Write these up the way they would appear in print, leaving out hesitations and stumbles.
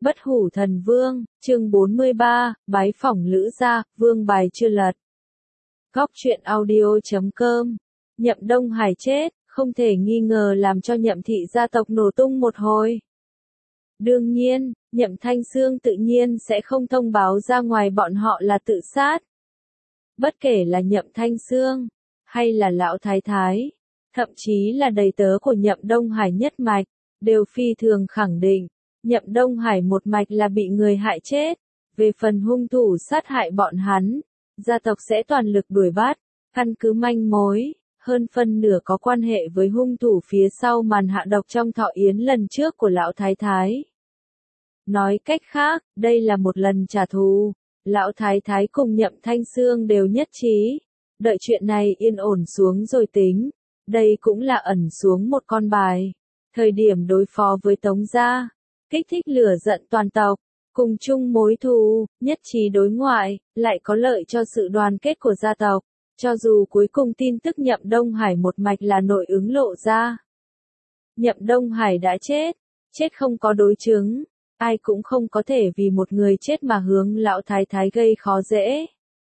Bất hủ thần vương, chương 43, bái phỏng Lữ gia, vương bài chưa lật. Góc truyện audio.com. Nhậm Đông Hải chết, không thể nghi ngờ làm cho Nhậm thị gia tộc nổ tung một hồi. Đương nhiên, Nhậm Thanh Xương tự nhiên sẽ không thông báo ra ngoài bọn họ là tự sát. Bất kể là Nhậm Thanh Xương, hay là Lão Thái Thái, thậm chí là đầy tớ của Nhậm Đông Hải nhất mạch, đều phi thường khẳng định, Nhậm Đông Hải một mạch là bị người hại chết. Về phần hung thủ sát hại bọn hắn, gia tộc sẽ toàn lực đuổi bắt, căn cứ manh mối, hơn phân nửa có quan hệ với hung thủ phía sau màn hạ độc trong thọ yến lần trước của Lão Thái Thái. Nói cách khác, đây là một lần trả thù. Lão Thái Thái cùng Nhậm Thanh Xương đều nhất trí, đợi chuyện này yên ổn xuống rồi tính. Đây cũng là ẩn xuống một con bài. Thời điểm đối phó với Tống gia, kích thích lửa giận toàn tộc, cùng chung mối thù, nhất trí đối ngoại, lại có lợi cho sự đoàn kết của gia tộc. Cho dù cuối cùng tin tức Nhậm Đông Hải một mạch là nội ứng lộ ra. Nhậm Đông Hải đã chết, chết không có đối chứng, ai cũng không có thể vì một người chết mà hướng Lão Thái Thái gây khó dễ.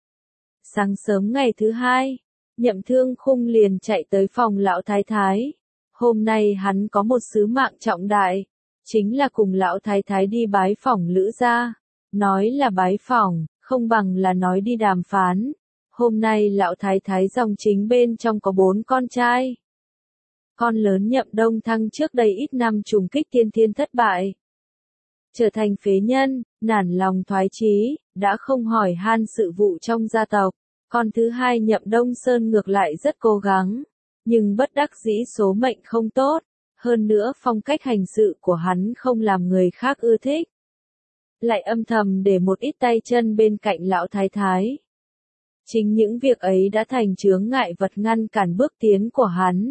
Sáng sớm ngày thứ hai, Nhậm Thương Khung liền chạy tới phòng Lão Thái Thái. Hôm nay hắn có một sứ mạng trọng đại, chính là cùng Lão Thái Thái đi bái phỏng Lữ gia. Nói là bái phỏng, không bằng là nói đi đàm phán. Hôm nay Lão Thái Thái dòng chính bên trong có 4 con trai. Con lớn Nhậm Đông Thăng trước đây ít năm trùng kích tiên thiên thất bại, trở thành phế nhân, nản lòng thoái chí, đã không hỏi han sự vụ trong gia tộc. Con thứ hai Nhậm Đông Sơn ngược lại rất cố gắng, nhưng bất đắc dĩ số mệnh không tốt, hơn nữa phong cách hành sự của hắn không làm người khác ưa thích. Lại âm thầm để một ít tay chân bên cạnh Lão Thái Thái. Chính những việc ấy đã thành chướng ngại vật ngăn cản bước tiến của hắn.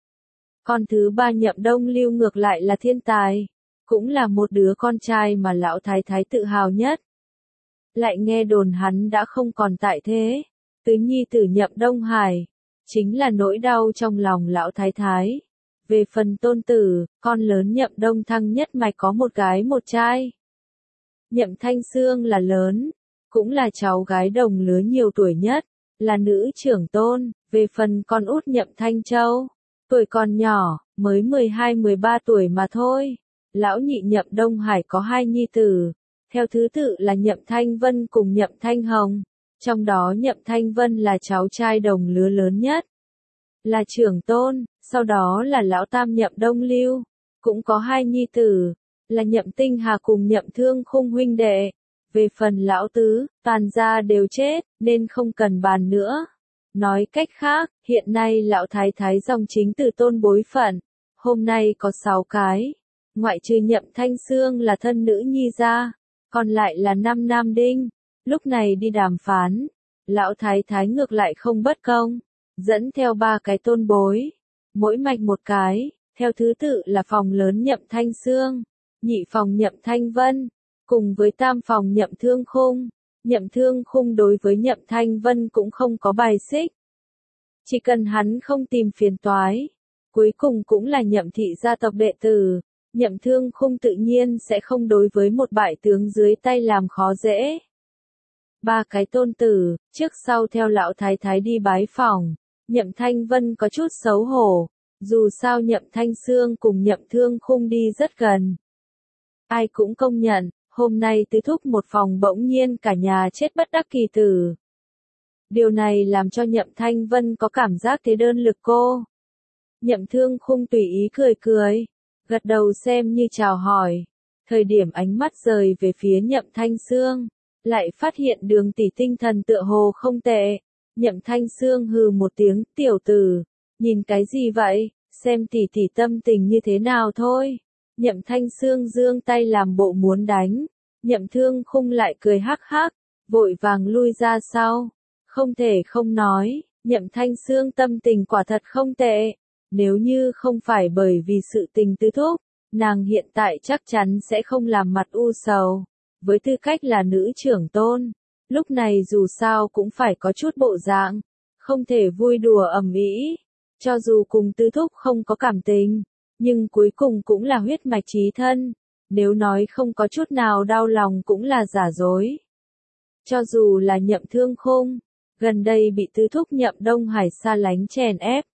Con thứ ba Nhậm Đông Lưu ngược lại là thiên tài, cũng là một đứa con trai mà Lão Thái Thái tự hào nhất. Lại nghe đồn hắn đã không còn tại thế, tứ nhi tử Nhậm Đông Hải, chính là nỗi đau trong lòng Lão Thái Thái. Về phần tôn tử, con lớn Nhậm Đông Thăng nhất mạch có một gái một trai. Nhậm Thanh Xương là lớn, cũng là cháu gái đồng lứa nhiều tuổi nhất, là nữ trưởng tôn. Về phần con út Nhậm Thanh Châu, tuổi còn nhỏ, mới 12-13 tuổi mà thôi. Lão nhị Nhậm Đông Hải có 2 nhi tử, theo thứ tự là Nhậm Thanh Vân cùng Nhậm Thanh Hồng. Trong đó Nhậm Thanh Vân là cháu trai đồng lứa lớn nhất, là trưởng tôn, sau đó là lão tam Nhậm Đông Lưu, cũng có 2 nhi tử, là Nhậm Tinh Hà cùng Nhậm Thương Khung huynh đệ. Về phần lão tứ, toàn gia đều chết, nên không cần bàn nữa. Nói cách khác, hiện nay Lão Thái Thái dòng chính từ tôn bối phận, hôm nay có 6 cái, ngoại trừ Nhậm Thanh Xương là thân nữ nhi ra, còn lại là 5 nam đinh. Lúc này đi đàm phán, Lão Thái Thái ngược lại không bất công, dẫn theo 3 cái tôn bối, mỗi mạch một cái, theo thứ tự là phòng lớn Nhậm Thanh Xương, nhị phòng Nhậm Thanh Vân, cùng với tam phòng Nhậm Thương Khung. Nhậm Thương Khung đối với Nhậm Thanh Vân cũng không có bài xích. Chỉ cần hắn không tìm phiền toái, cuối cùng cũng là Nhậm thị gia tộc đệ tử, Nhậm Thương Khung tự nhiên sẽ không đối với một bại tướng dưới tay làm khó dễ. 3 cái tôn tử, trước sau theo Lão Thái Thái đi bái phỏng, Nhậm Thanh Vân có chút xấu hổ, dù sao Nhậm Thanh Xương cùng Nhậm Thương Khung đi rất gần. Ai cũng công nhận, hôm nay tứ thúc một phòng bỗng nhiên cả nhà chết bất đắc kỳ tử. Điều này làm cho Nhậm Thanh Vân có cảm giác thế đơn lực cô. Nhậm Thương Khung tùy ý cười cười, gật đầu xem như chào hỏi. Thời điểm ánh mắt rời về phía Nhậm Thanh Xương, lại phát hiện Đường tỷ tinh thần tựa hồ không tệ. Nhậm Thanh Xương hừ một tiếng, tiểu tử, nhìn cái gì vậy, xem tỷ tỷ tâm tình như thế nào thôi. Nhậm Thanh Xương giương tay làm bộ muốn đánh, Nhậm Thương Khung lại cười hắc hắc, vội vàng lui ra sau. Không thể không nói, Nhậm Thanh Xương tâm tình quả thật không tệ. Nếu như không phải bởi vì sự tình tứ thúc, nàng hiện tại chắc chắn sẽ không làm mặt u sầu. Với tư cách là nữ trưởng tôn, lúc này dù sao cũng phải có chút bộ dạng, không thể vui đùa ầm ĩ. Cho dù cùng tứ thúc không có cảm tình, nhưng cuối cùng cũng là huyết mạch chí thân. nếu nói không có chút nào đau lòng cũng là giả dối. Cho dù là Nhậm Thương Khung, gần đây bị tứ thúc Nhậm Đông Hải xa lánh chèn ép.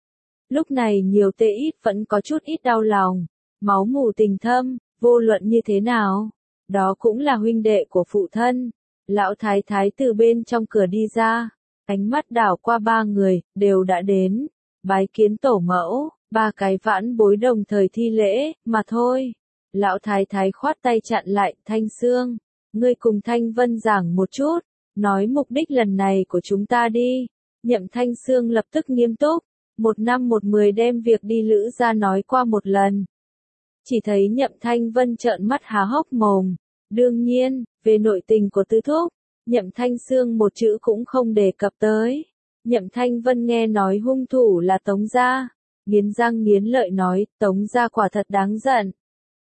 Lúc này nhiều tệ ít vẫn có chút ít đau lòng, máu mủ tình thâm, vô luận như thế nào. Đó cũng là huynh đệ của phụ thân. Lão thái thái từ bên trong cửa đi ra, ánh mắt đảo qua ba người, đều đã đến, bái kiến tổ mẫu, ba cái vãn bối đồng thời thi lễ, mà thôi. Lão thái thái khoát tay chặn lại, Thanh Sương, ngươi cùng Thanh Vân giảng một chút, nói mục đích lần này của chúng ta đi. Nhậm Thanh Sương lập tức nghiêm túc, 1 năm 1 10 đem việc đi Lữ gia nói qua một lần. Chỉ thấy Nhậm Thanh Vân trợn mắt há hốc mồm. Đương nhiên, về nội tình của tứ thúc, Nhậm Thanh Sương một chữ cũng không đề cập tới. Nhậm Thanh Vân nghe nói hung thủ là Tống gia, nghiến răng nghiến lợi nói, Tống gia quả thật đáng giận.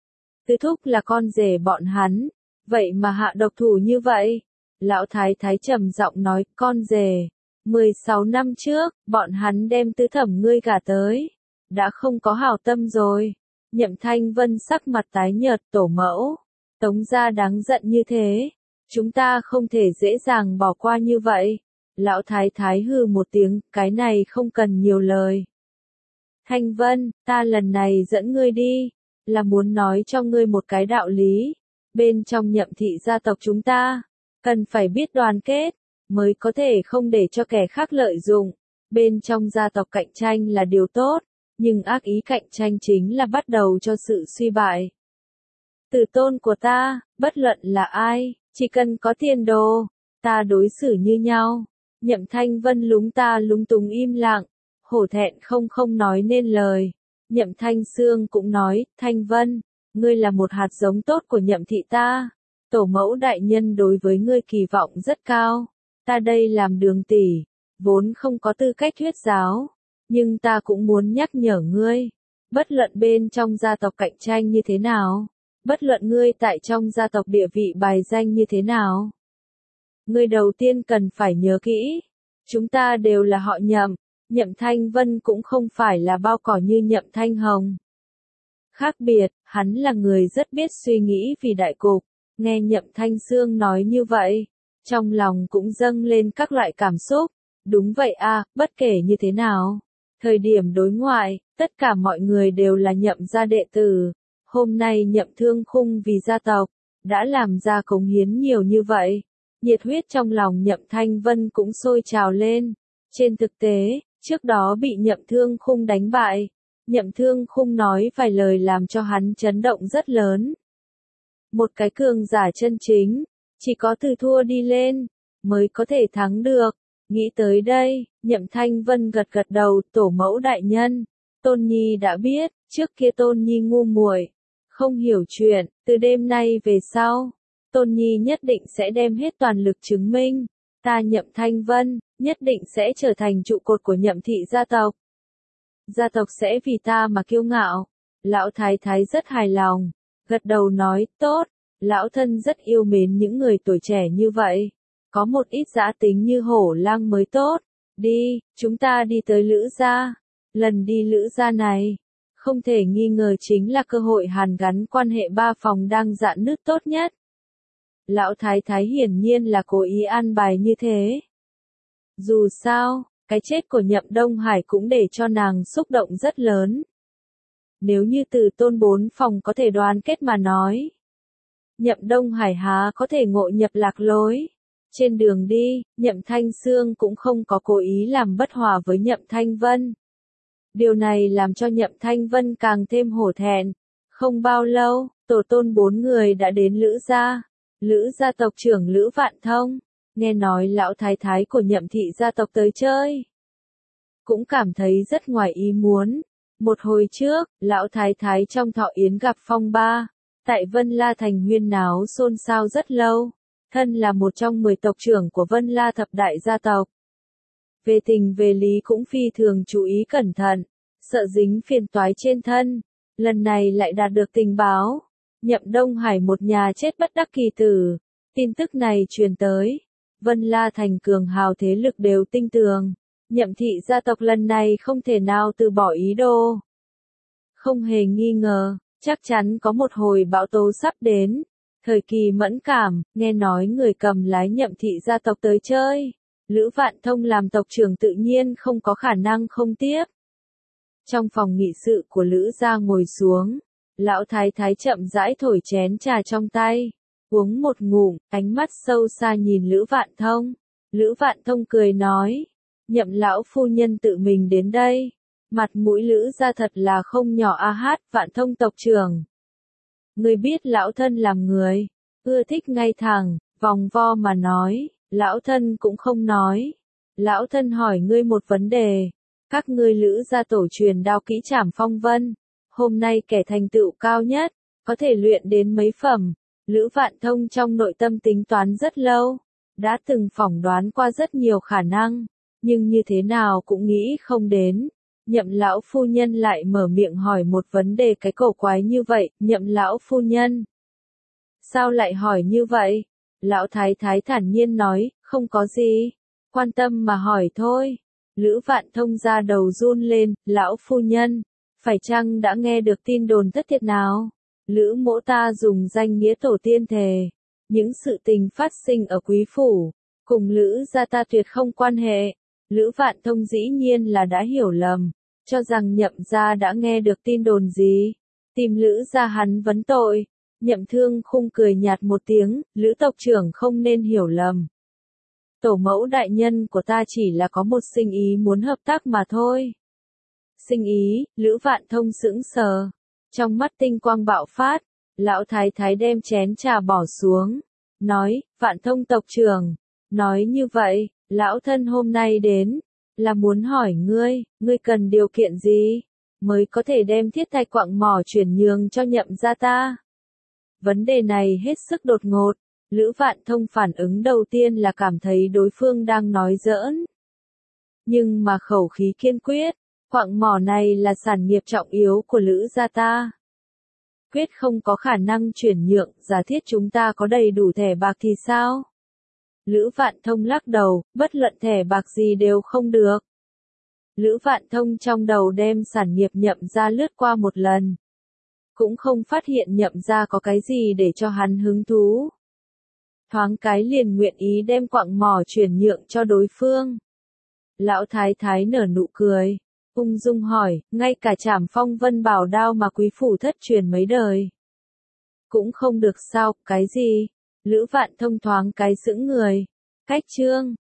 Tứ thúc là con rể bọn hắn, vậy mà hạ độc thủ như vậy. Lão thái thái trầm giọng nói, con rể, 16 năm trước, bọn hắn đem tứ thẩm ngươi gả tới, đã không có hảo tâm rồi. Nhậm Thanh Vân sắc mặt tái nhợt, tổ mẫu, Tống gia đáng giận như thế, chúng ta không thể dễ dàng bỏ qua như vậy. Lão thái thái hừ một tiếng, cái này không cần nhiều lời. Thanh Vân, ta lần này dẫn ngươi đi, là muốn nói cho ngươi một cái đạo lý. Bên trong Nhậm thị gia tộc chúng ta, cần phải biết đoàn kết, mới có thể không để cho kẻ khác lợi dụng. Bên trong gia tộc cạnh tranh là điều tốt, nhưng ác ý cạnh tranh chính là bắt đầu cho sự suy bại. Tử tôn của ta, bất luận là ai, chỉ cần có tiền đồ, ta đối xử như nhau. Nhậm Thanh Vân lúng ta lúng túng im lặng, hổ thẹn không nói nên lời. Nhậm Thanh Sương cũng nói, Thanh Vân, ngươi là một hạt giống tốt của Nhậm thị ta. Tổ mẫu đại nhân đối với ngươi kỳ vọng rất cao. Ta đây làm đường tỷ, vốn không có tư cách thuyết giáo, nhưng ta cũng muốn nhắc nhở ngươi. Bất luận bên trong gia tộc cạnh tranh như thế nào, bất luận ngươi tại trong gia tộc địa vị bài danh như thế nào, ngươi đầu tiên cần phải nhớ kỹ, chúng ta đều là họ Nhậm. Nhậm Thanh Vân cũng không phải là bao cỏ như Nhậm Thanh Hồng. Khác biệt, hắn là người rất biết suy nghĩ vì đại cục. Nghe Nhậm Thanh Sương nói như vậy, trong lòng cũng dâng lên các loại cảm xúc. Đúng vậy a, bất kể như thế nào, thời điểm đối ngoại, tất cả mọi người đều là Nhậm gia đệ tử. Hôm nay Nhậm Thương Khung vì gia tộc, đã làm ra cống hiến nhiều như vậy. Nhiệt huyết trong lòng Nhậm Thanh Vân cũng sôi trào lên. Trên thực tế, trước đó bị Nhậm Thương Khung đánh bại, Nhậm Thương Khung nói vài lời làm cho hắn chấn động rất lớn. Một cái cường giả chân chính, chỉ có từ thua đi lên, mới có thể thắng được. Nghĩ tới đây, Nhậm Thanh Vân gật gật đầu, tổ mẫu đại nhân. Tôn Nhi đã biết, trước kia Tôn Nhi ngu muội, không hiểu chuyện, từ đêm nay về sau, Tôn Nhi nhất định sẽ đem hết toàn lực chứng minh. Ta Nhậm Thanh Vân, nhất định sẽ trở thành trụ cột của Nhậm thị gia tộc. Gia tộc sẽ vì ta mà kiêu ngạo. Lão thái thái rất hài lòng, gật đầu nói, tốt, lão thân rất yêu mến những người tuổi trẻ như vậy. Có một ít dã tính như hổ lang mới tốt. Đi, chúng ta đi tới Lữ gia. Lần đi Lữ gia này, không thể nghi ngờ chính là cơ hội hàn gắn quan hệ ba phòng đang rạn nứt tốt nhất. Lão thái thái hiển nhiên là cố ý an bài như thế. Dù sao, cái chết của Nhậm Đông Hải cũng để cho nàng xúc động rất lớn. Nếu như từ tôn 4 phòng có thể đoàn kết mà nói, Nhậm Đông Hải há có thể ngộ nhập lạc lối. Trên đường đi, Nhậm Thanh Sương cũng không có cố ý làm bất hòa với Nhậm Thanh Vân. Điều này làm cho Nhậm Thanh Vân càng thêm hổ thẹn. Không bao lâu, tổ tôn 4 người đã đến Lữ gia. Lữ gia tộc trưởng Lữ Vạn Thông, nghe nói lão thái thái của Nhậm thị gia tộc tới chơi, cũng cảm thấy rất ngoài ý muốn. Một hồi trước, lão thái thái trong thọ yến gặp phong ba, tại Vân La Thành huyên náo xôn xao rất lâu. Thân là một trong 10 tộc trưởng của Vân La thập đại gia tộc, về tình về lý cũng phi thường chú ý cẩn thận, sợ dính phiền toái trên thân. Lần này lại đạt được tình báo, Nhậm Đông Hải một nhà chết bất đắc kỳ tử. Tin tức này truyền tới, Vân La Thành cường hào thế lực đều tinh tường. Nhậm thị gia tộc lần này không thể nào từ bỏ ý đồ. Không hề nghi ngờ, Chắc chắn có một hồi bão tố sắp đến. Thời kỳ mẫn cảm, nghe nói người cầm lái Nhậm thị gia tộc tới chơi. Lữ Vạn Thông làm tộc trưởng tự nhiên không có khả năng không tiếp. Trong phòng nghị sự của Lữ gia ngồi xuống, lão thái thái chậm rãi thổi chén trà trong tay, uống một ngụm, ánh mắt sâu xa nhìn Lữ Vạn Thông. Lữ Vạn Thông cười nói, Nhậm lão phu nhân tự mình đến đây, mặt mũi Lữ gia thật là không nhỏ a hát. Vạn Thông tộc trưởng. Ngươi biết lão thân làm người, ưa thích ngay thẳng, vòng vo mà nói, lão thân cũng không nói. Lão thân hỏi ngươi một vấn đề, các ngươi Lữ gia tổ truyền đao kỹ trảm phong vân, hôm nay kẻ thành tựu cao nhất, có thể luyện đến mấy phẩm. Lữ Vạn Thông trong nội tâm tính toán rất lâu, đã từng phỏng đoán qua rất nhiều khả năng, nhưng như thế nào cũng nghĩ không đến. Nhậm lão phu nhân lại mở miệng hỏi một vấn đề cái cổ quái như vậy. Nhậm lão phu nhân, sao lại hỏi như vậy? Lão thái thái thản nhiên nói, không có gì, quan tâm mà hỏi thôi. Lữ Vạn Thông ra đầu run lên, lão phu nhân, phải chăng đã nghe được tin đồn thất thiệt nào? Lữ mỗ ta dùng danh nghĩa tổ tiên thề, những sự tình phát sinh ở quý phủ, cùng Lữ gia ta tuyệt không quan hệ. Lữ Vạn Thông dĩ nhiên là đã hiểu lầm, cho rằng Nhậm gia đã nghe được tin đồn gì, tìm Lữ gia hắn vấn tội. Nhậm Thương Khung cười nhạt một tiếng, Lữ tộc trưởng không nên hiểu lầm. Tổ mẫu đại nhân của ta chỉ là có một sinh ý muốn hợp tác mà thôi. Sinh ý? Lữ Vạn Thông sững sờ, trong mắt tinh quang bạo phát. Lão thái thái đem chén trà bỏ xuống, nói, Vạn Thông tộc trưởng, nói như vậy, lão thân hôm nay đến, là muốn hỏi ngươi cần điều kiện gì, mới có thể đem thiết thạch quặng mỏ chuyển nhường cho Nhậm gia ta? Vấn đề này hết sức đột ngột, Lữ Vạn Thông phản ứng đầu tiên là cảm thấy đối phương đang nói giỡn. Nhưng mà khẩu khí kiên quyết, quặng mỏ này là sản nghiệp trọng yếu của Lữ gia ta. Quyết không có khả năng chuyển nhượng, giả thiết chúng ta có đầy đủ thẻ bạc thì sao? Lữ Vạn Thông lắc đầu, bất luận thẻ bạc gì đều không được. Lữ Vạn Thông trong đầu đem sản nghiệp Nhậm gia lướt qua một lần, cũng không phát hiện Nhậm gia có cái gì để cho hắn hứng thú. Thoáng cái liền nguyện ý đem quặng mỏ chuyển nhượng cho đối phương. Lão thái thái nở nụ cười, ung dung hỏi, ngay cả trảm phong vân bảo đao mà quý phủ thất truyền mấy đời cũng không được sao? Cái gì? Lữ Vạn Thông thoáng cái sững người. Cách chương